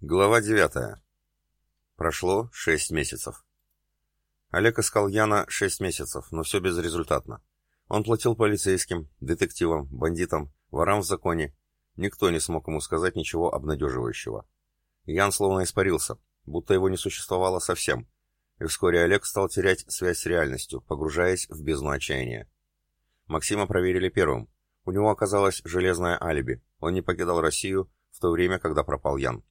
Глава 9. Прошло 6 месяцев. Олег искал Яна 6 месяцев, но все безрезультатно. Он платил полицейским, детективам, бандитам, ворам в законе. Никто не смог ему сказать ничего обнадеживающего. Ян словно испарился, будто его не существовало совсем. И вскоре Олег стал терять связь с реальностью, погружаясь в бездну отчаяния. Максима проверили первым. У него оказалось железное алиби. Он не покидал Россию в то время, когда пропал Ян.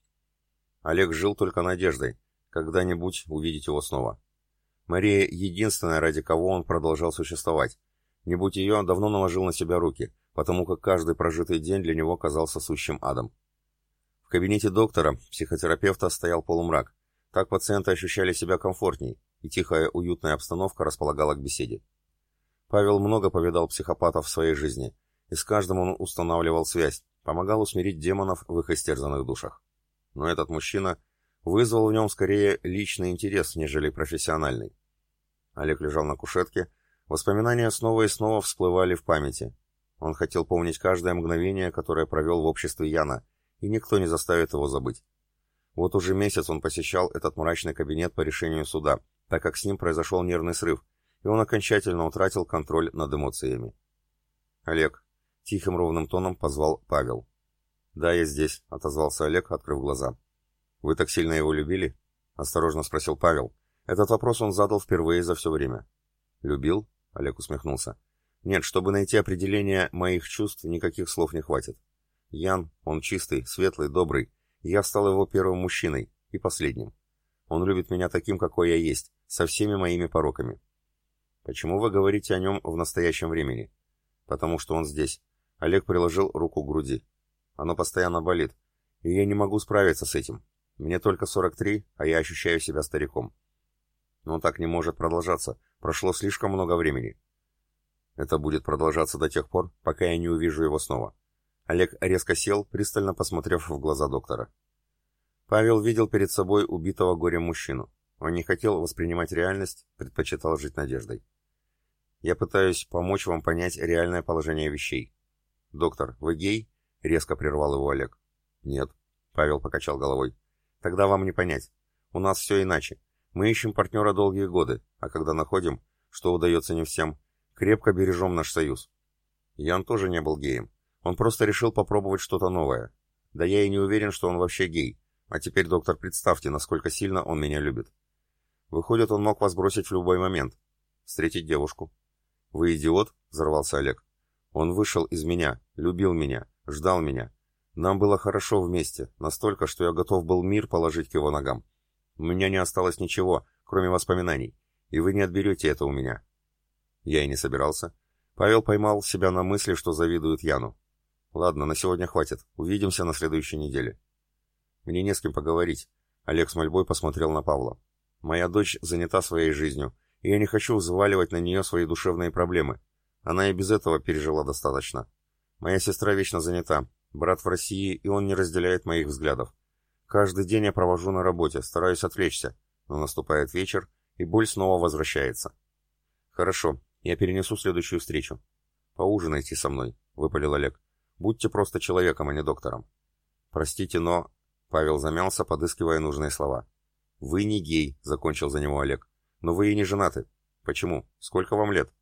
Олег жил только надеждой, когда-нибудь увидеть его снова. Мария — единственная, ради кого он продолжал существовать. Не будь ее, давно наложил на себя руки, потому как каждый прожитый день для него казался сущим адом. В кабинете доктора, психотерапевта, стоял полумрак. Так пациенты ощущали себя комфортней, и тихая, уютная обстановка располагала к беседе. Павел много повидал психопатов в своей жизни, и с каждым он устанавливал связь, помогал усмирить демонов в их истерзанных душах. Но этот мужчина вызвал в нем скорее личный интерес, нежели профессиональный. Олег лежал на кушетке, воспоминания снова и снова всплывали в памяти. Он хотел помнить каждое мгновение, которое провел в обществе Яна, и никто не заставит его забыть. Вот уже месяц он посещал этот мрачный кабинет по решению суда, так как с ним произошел нервный срыв, и он окончательно утратил контроль над эмоциями. «Олег», — тихим ровным тоном позвал Павел. «Да, я здесь», — отозвался Олег, открыв глаза. «Вы так сильно его любили?» — осторожно спросил Павел. Этот вопрос он задал впервые за все время. «Любил?» — Олег усмехнулся. «Нет, чтобы найти определение моих чувств, никаких слов не хватит. Ян, он чистый, светлый, добрый. Я стал его первым мужчиной и последним. Он любит меня таким, какой я есть, со всеми моими пороками». «Почему вы говорите о нем в настоящем времени?» «Потому что он здесь». Олег приложил руку к груди. «Оно постоянно болит, и я не могу справиться с этим. Мне только 43, а я ощущаю себя стариком. Но так не может продолжаться. Прошло слишком много времени. Это будет продолжаться до тех пор, пока я не увижу его снова». Олег резко сел, пристально посмотрев в глаза доктора. Павел видел перед собой убитого горем мужчину. Он не хотел воспринимать реальность, предпочитал жить надеждой. «Я пытаюсь помочь вам понять реальное положение вещей». «Доктор, вы гей?» — резко прервал его Олег. «Нет», — Павел покачал головой. «Тогда вам не понять. У нас все иначе. Мы ищем партнера долгие годы, а когда находим, что удается не всем, крепко бережем наш союз». Ян тоже не был геем. Он просто решил попробовать что-то новое. Да я и не уверен, что он вообще гей. А теперь, доктор, представьте, насколько сильно он меня любит. Выходит, он мог вас бросить в любой момент. Встретить девушку. «Вы идиот?» — взорвался Олег. «Он вышел из меня, любил меня, ждал меня. Нам было хорошо вместе, настолько, что я готов был мир положить к его ногам. У меня не осталось ничего, кроме воспоминаний, и вы не отберете это у меня». Я и не собирался. Павел поймал себя на мысли, что завидует Яну. «Ладно, на сегодня хватит. Увидимся на следующей неделе». «Мне не с кем поговорить». Олег с мольбой посмотрел на Павла. «Моя дочь занята своей жизнью, и я не хочу взваливать на нее свои душевные проблемы. Она и без этого пережила достаточно. Моя сестра вечно занята, брат в России, и он не разделяет моих взглядов. Каждый день я провожу на работе, стараюсь отвлечься, но наступает вечер, и боль снова возвращается». «Хорошо, я перенесу следующую встречу». «Поужинайте со мной», — выпалил Олег. «Будьте просто человеком, а не доктором». «Простите, но...» — Павел замялся, подыскивая нужные слова. «Вы не гей», — закончил за него Олег. «Но вы и не женаты. Почему? Сколько вам лет?»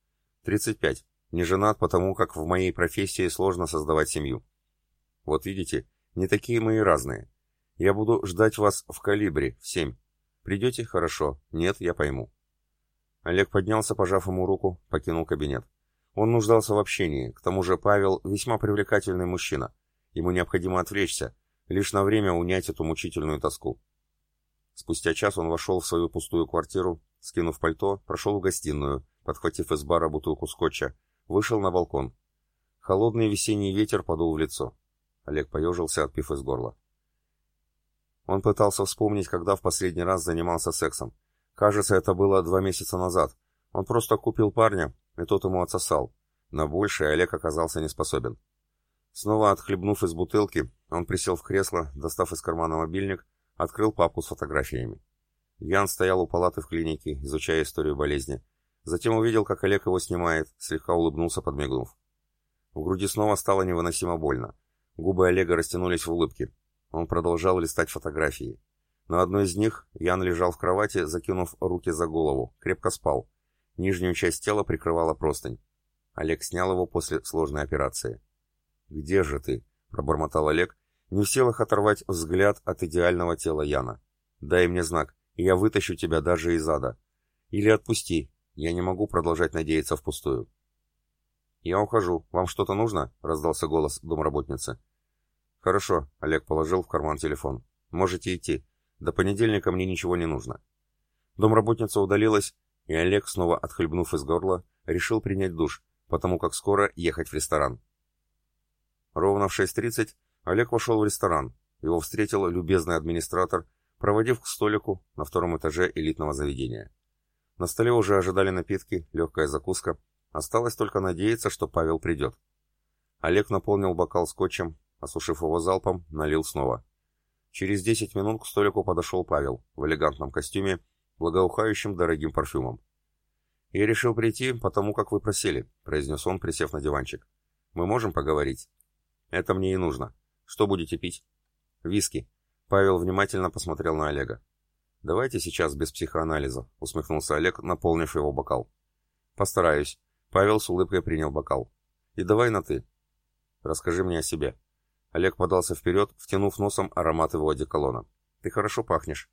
35. Не женат, потому как в моей профессии сложно создавать семью». «Вот видите, не такие мы и разные. Я буду ждать вас в Калибре в 7. Придете? Хорошо. Нет, я пойму». Олег поднялся, пожав ему руку, покинул кабинет. Он нуждался в общении, к тому же Павел весьма привлекательный мужчина. Ему необходимо отвлечься, лишь на время унять эту мучительную тоску. Спустя час он вошел в свою пустую квартиру, скинув пальто, прошел в гостиную, подхватив из бара бутылку скотча, вышел на балкон. Холодный весенний ветер подул в лицо. Олег поежился, отпив из горла. Он пытался вспомнить, когда в последний раз занимался сексом. Кажется, это было 2 месяца назад. Он просто купил парня, и тот ему отсосал. На большее Олег оказался не способен. Снова отхлебнув из бутылки, он присел в кресло, достав из кармана мобильник, открыл папку с фотографиями. Ян стоял у палаты в клинике, изучая историю болезни. Затем увидел, как Олег его снимает, слегка улыбнулся, подмигнув. В груди снова стало невыносимо больно. Губы Олега растянулись в улыбке. Он продолжал листать фотографии. На одной из них Ян лежал в кровати, закинув руки за голову, крепко спал. Нижнюю часть тела прикрывала простынь. Олег снял его после сложной операции. «Где же ты?» — пробормотал Олег, не в силах оторвать взгляд от идеального тела Яна. «Дай мне знак, и я вытащу тебя даже из ада. Или отпусти, я не могу продолжать надеяться впустую». «Я ухожу. Вам что-то нужно?» — раздался голос домработницы. «Хорошо», — Олег положил в карман телефон. «Можете идти. До понедельника мне ничего не нужно». Домработница удалилась, и Олег, снова отхлебнув из горла, решил принять душ, потому как скоро ехать в ресторан. Ровно в 6:30 Олег вошел в ресторан. Его встретил любезный администратор, проводив к столику на втором этаже элитного заведения. На столе уже ожидали напитки, легкая закуска. Осталось только надеяться, что Павел придет. Олег наполнил бокал скотчем, осушив его залпом, налил снова. Через 10 минут к столику подошел Павел в элегантном костюме, благоухающим дорогим парфюмом. «Я решил прийти, потому как вы просили», — произнес он, присев на диванчик. «Мы можем поговорить?» «Это мне и нужно. Что будете пить?» «Виски». Павел внимательно посмотрел на Олега. «Давайте сейчас без психоанализа», — усмехнулся Олег, наполнив его бокал. «Постараюсь». Павел с улыбкой принял бокал. «И давай на «ты». Расскажи мне о себе». Олег подался вперед, втянув носом аромат его одеколона. «Ты хорошо пахнешь».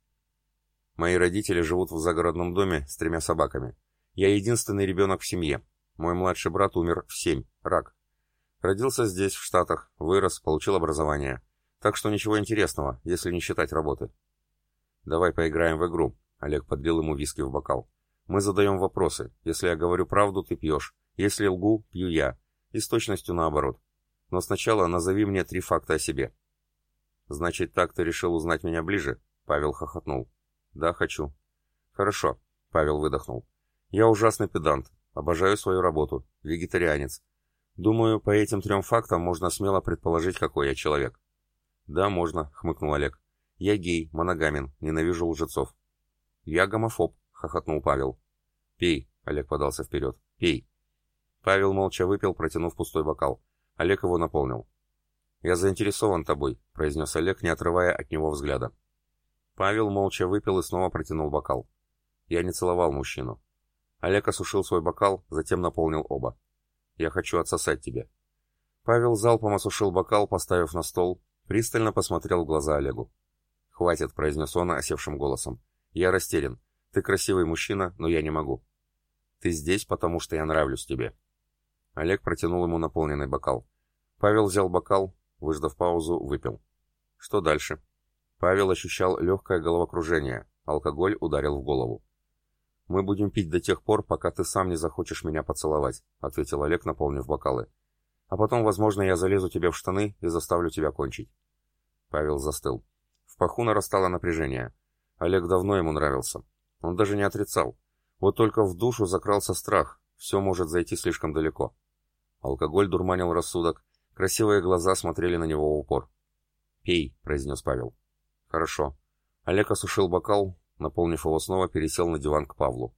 «Мои родители живут в загородном доме с 3 собаками. Я единственный ребенок в семье. Мой младший брат умер в 7, рак. Родился здесь, в Штатах, вырос, получил образование. Так что ничего интересного, если не считать работы». «Давай поиграем в игру», — Олег подлил ему виски в бокал. «Мы задаем вопросы. Если я говорю правду, ты пьешь. Если лгу, пью я. И с точностью наоборот. Но сначала назови мне 3 факта о себе». «Значит, так ты решил узнать меня ближе?» — Павел хохотнул. «Да, хочу». «Хорошо», — Павел выдохнул. «Я ужасный педант. Обожаю свою работу. Вегетарианец. Думаю, по этим 3 фактам можно смело предположить, какой я человек». «Да, можно», — хмыкнул Олег. «Я гей, моногамен, ненавижу лжецов». «Я гомофоб», — хохотнул Павел. «Пей», — Олег подался вперед. «Пей». Павел молча выпил, протянув пустой бокал. Олег его наполнил. «Я заинтересован тобой», — произнес Олег, не отрывая от него взгляда. Павел молча выпил и снова протянул бокал. «Я не целовал мужчину». Олег осушил свой бокал, затем наполнил оба. «Я хочу отсосать тебя». Павел залпом осушил бокал, поставив на стол, пристально посмотрел в глаза Олегу. «Хватит», — произнес он осевшим голосом. «Я растерян. Ты красивый мужчина, но я не могу». «Ты здесь, потому что я нравлюсь тебе». Олег протянул ему наполненный бокал. Павел взял бокал, выждав паузу, выпил. Что дальше? Павел ощущал легкое головокружение. Алкоголь ударил в голову. «Мы будем пить до тех пор, пока ты сам не захочешь меня поцеловать», — ответил Олег, наполнив бокалы. «А потом, возможно, я залезу тебе в штаны и заставлю тебя кончить». Павел застыл. В паху нарастало напряжение. Олег давно ему нравился. Он даже не отрицал. Вот только в душу закрался страх. Все может зайти слишком далеко. Алкоголь дурманил рассудок. Красивые глаза смотрели на него в упор. «Пей», — произнес Павел. «Хорошо». Олег осушил бокал, наполнив его снова, пересел на диван к Павлу.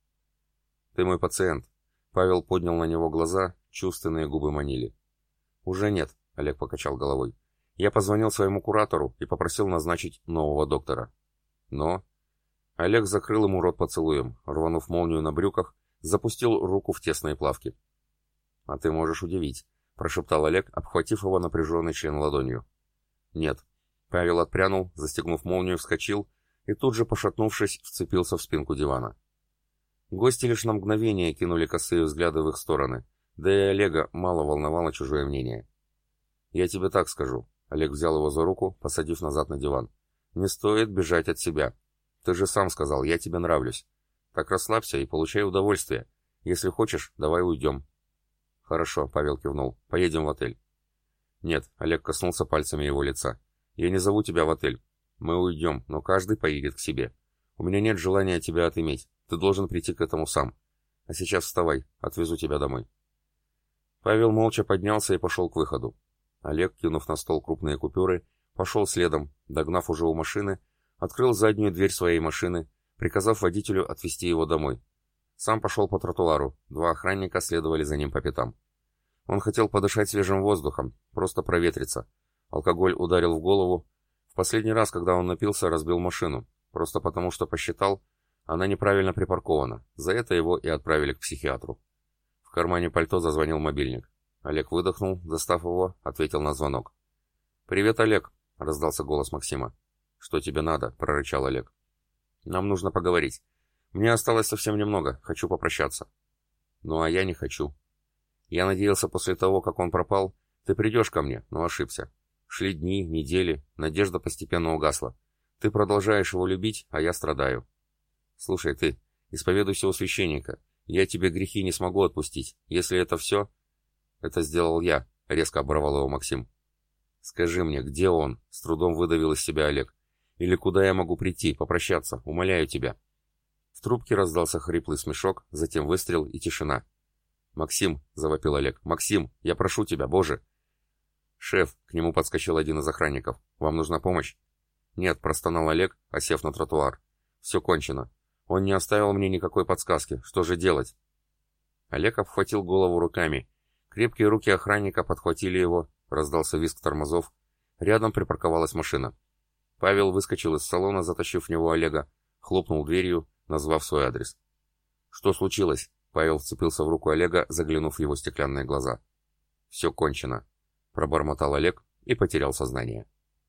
«Ты мой пациент». Павел поднял на него глаза, чувственные губы манили. «Уже нет», — Олег покачал головой. «Я позвонил своему куратору и попросил назначить нового доктора». «Но...» Олег закрыл ему рот поцелуем, рванув молнию на брюках, запустил руку в тесные плавки. «А ты можешь удивить», — прошептал Олег, обхватив его напряженный член ладонью. «Нет». Павел отпрянул, застегнув молнию, вскочил и тут же, пошатнувшись, вцепился в спинку дивана. Гости лишь на мгновение кинули косые взгляды в их стороны, да и Олега мало волновало чужое мнение. «Я тебе так скажу», — Олег взял его за руку, посадив назад на диван. «Не стоит бежать от себя. Ты же сам сказал, я тебе нравлюсь. Так расслабься и получай удовольствие. Если хочешь, давай уйдем». «Хорошо», — Павел кивнул. «Поедем в отель». «Нет», — Олег коснулся пальцами его лица. «Я не зову тебя в отель. Мы уйдем, но каждый поедет к себе. У меня нет желания тебя отыметь. Ты должен прийти к этому сам. А сейчас вставай, отвезу тебя домой». Павел молча поднялся и пошел к выходу. Олег, кинув на стол крупные купюры, пошел следом, догнав уже у машины, открыл заднюю дверь своей машины, приказав водителю отвезти его домой. Сам пошел по тротуару, 2 охранника следовали за ним по пятам. Он хотел подышать свежим воздухом, просто проветриться. Алкоголь ударил в голову, В последний раз, когда он напился, разбил машину, просто потому что посчитал, она неправильно припаркована. За это его и отправили к психиатру. В кармане пальто зазвонил мобильник. Олег выдохнул, достав его, ответил на звонок. «Привет, Олег!» — раздался голос Максима. «Что тебе надо?» — прорычал Олег. «Нам нужно поговорить. Мне осталось совсем немного, хочу попрощаться». «Ну, а я не хочу. Я надеялся, после того, как он пропал, ты придешь ко мне, но ошибся. Шли дни, недели, надежда постепенно угасла. Ты продолжаешь его любить, а я страдаю. Слушай, ты, исповедуйся у священника. Я тебе грехи не смогу отпустить. Если это все...» «Это сделал я», — резко оборвал его Максим. «Скажи мне, где он?» — с трудом выдавил из себя Олег. «Или куда я могу прийти, попрощаться? Умоляю тебя». В трубке раздался хриплый смешок, затем выстрел и тишина. «Максим», — завопил Олег, — «Максим, я прошу тебя, Боже!» «Шеф», — к нему подскочил один из охранников, — «вам нужна помощь?» «Нет», — простонал Олег, осев на тротуар. «Все кончено. Он не оставил мне никакой подсказки. Что же делать?» Олег обхватил голову руками. Крепкие руки охранника подхватили его, раздался визг тормозов. Рядом припарковалась машина. Павел выскочил из салона, затащив в него Олега, хлопнул дверью, назвав свой адрес. «Что случилось?» Павел вцепился в руку Олега, заглянув в его стеклянные глаза. «Все кончено», — пробормотал Олег и потерял сознание.